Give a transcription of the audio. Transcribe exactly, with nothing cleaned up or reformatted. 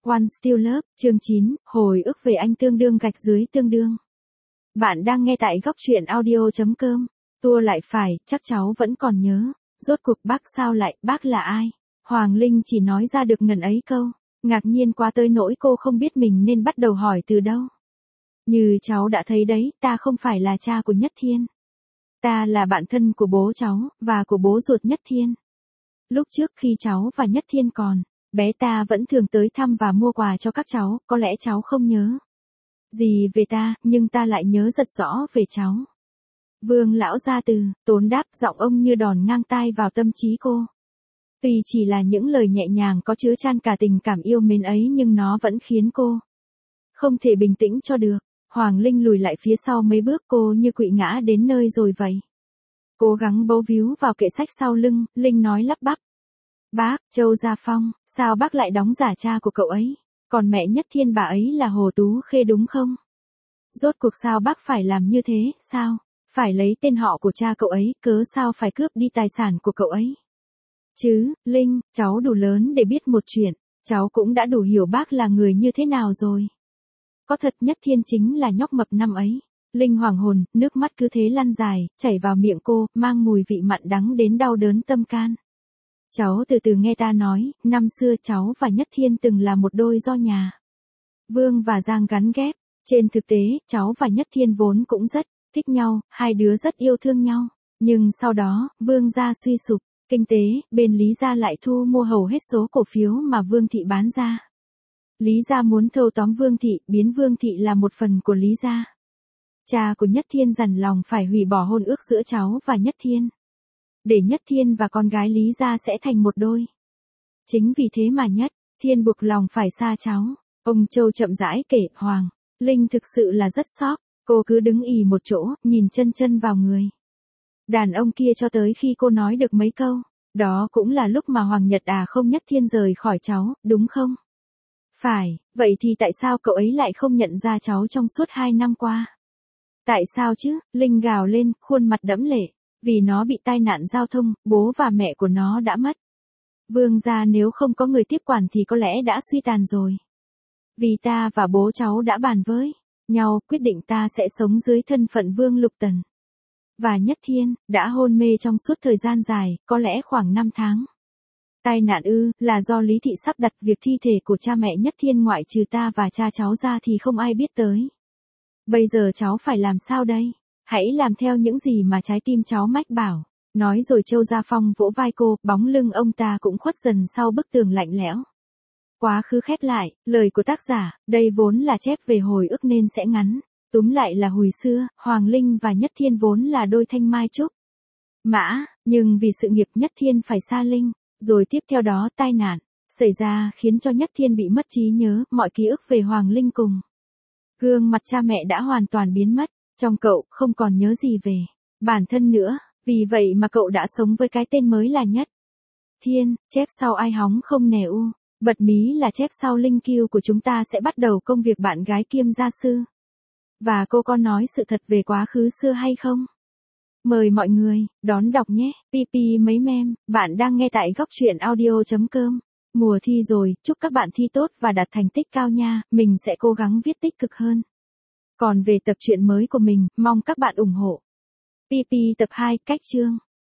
One Still Love, chương chín, hồi ức về anh tương đương gạch dưới tương đương. Bạn đang nghe tại góc truyện audio chấm com. Tua lại phải, chắc cháu vẫn còn nhớ. Rốt cuộc bác sao lại, bác là ai? Hoàng Linh chỉ nói ra được ngần ấy câu. Ngạc nhiên quá tới nỗi cô không biết mình nên bắt đầu hỏi từ đâu. Như cháu đã thấy đấy, ta không phải là cha của Nhất Thiên. Ta là bạn thân của bố cháu, và của bố ruột Nhất Thiên. Lúc trước khi cháu và Nhất Thiên còn, bé ta vẫn thường tới thăm và mua quà cho các cháu, có lẽ cháu không nhớ gì về ta, nhưng ta lại nhớ rất rõ về cháu. Vương lão gia từ, tốn đáp, giọng ông như đòn ngang tai vào tâm trí cô. Tuy chỉ là những lời nhẹ nhàng có chứa chan cả tình cảm yêu mến ấy nhưng nó vẫn khiến cô không thể bình tĩnh cho được. Hoàng Linh lùi lại phía sau mấy bước, cô như quỵ ngã đến nơi rồi vậy. Cố gắng bấu víu vào kệ sách sau lưng, Linh nói lắp bắp. Bác, Châu Gia Phong, sao bác lại đóng giả cha của cậu ấy? Còn mẹ Nhất Thiên bà ấy là Hồ Tú Khê đúng không? Rốt cuộc sao bác phải làm như thế, sao? Phải lấy tên họ của cha cậu ấy, cớ sao phải cướp đi tài sản của cậu ấy? Chứ, Linh, cháu đủ lớn để biết một chuyện, cháu cũng đã đủ hiểu bác là người như thế nào rồi. Có thật Nhất Thiên chính là nhóc mập năm ấy. Linh hoàng hồn, nước mắt cứ thế lăn dài, chảy vào miệng cô, mang mùi vị mặn đắng đến đau đớn tâm can. Cháu từ từ nghe ta nói, năm xưa cháu và Nhất Thiên từng là một đôi do nhà Vương và Giang gắn ghép. Trên thực tế, cháu và Nhất Thiên vốn cũng rất thích nhau, hai đứa rất yêu thương nhau. Nhưng sau đó, Vương gia suy sụp, kinh tế, bên Lý gia lại thu mua hầu hết số cổ phiếu mà Vương thị bán ra. Lý gia muốn thâu tóm Vương thị, biến Vương thị là một phần của Lý gia. Cha của Nhất Thiên dằn lòng phải hủy bỏ hôn ước giữa cháu và Nhất Thiên, để Nhất Thiên và con gái Lý gia sẽ thành một đôi. Chính vì thế mà Nhất Thiên buộc lòng phải xa cháu. Ông Châu chậm rãi kể, Hoàng Linh thực sự là rất sốc, cô cứ đứng ì một chỗ, nhìn chân chân vào người đàn ông kia cho tới khi cô nói được mấy câu. Đó cũng là lúc mà Hoàng Nhật à không Nhất Thiên rời khỏi cháu, đúng không? Phải, vậy thì tại sao cậu ấy lại không nhận ra cháu trong suốt hai năm qua? Tại sao chứ? Linh gào lên, khuôn mặt đẫm lệ. Vì nó bị tai nạn giao thông, bố và mẹ của nó đã mất. Vương gia nếu không có người tiếp quản thì có lẽ đã suy tàn rồi. Vì ta và bố cháu đã bàn với nhau, quyết định ta sẽ sống dưới thân phận Vương Lục Tần. Và Nhất Thiên, đã hôn mê trong suốt thời gian dài, có lẽ khoảng năm tháng. Tai nạn ư, là do Lý Thị sắp đặt việc thi thể của cha mẹ Nhất Thiên ngoại trừ ta và cha cháu ra thì không ai biết tới. Bây giờ cháu phải làm sao đây? Hãy làm theo những gì mà trái tim cháu mách bảo. Nói rồi Châu Gia Phong vỗ vai cô, bóng lưng ông ta cũng khuất dần sau bức tường lạnh lẽo. Quá khứ khép lại, lời của tác giả, đây vốn là chép về hồi ức nên sẽ ngắn. Túm lại là hồi xưa, Hoàng Linh và Nhất Thiên vốn là đôi thanh mai trúc mã, nhưng vì sự nghiệp Nhất Thiên phải xa Linh, rồi tiếp theo đó tai nạn xảy ra khiến cho Nhất Thiên bị mất trí nhớ, mọi ký ức về Hoàng Linh cùng gương mặt cha mẹ đã hoàn toàn biến mất. Trong cậu không còn nhớ gì về bản thân nữa, vì vậy mà cậu đã sống với cái tên mới là Nhất Thiên. Chép sau ai hóng không nè u, bật mí là chép sau Linh Kiêu của chúng ta sẽ bắt đầu công việc bạn gái kiêm gia sư. Và cô có nói sự thật về quá khứ xưa hay không? Mời mọi người đón đọc nhé. Pi pi mấy mem, bạn đang nghe tại góc truyện audio chấm com. Mùa thi rồi, chúc các bạn thi tốt và đạt thành tích cao nha, mình sẽ cố gắng viết tích cực hơn. Còn về tập truyện mới của mình, mong các bạn ủng hộ. Pi pi tập hai, cách chương.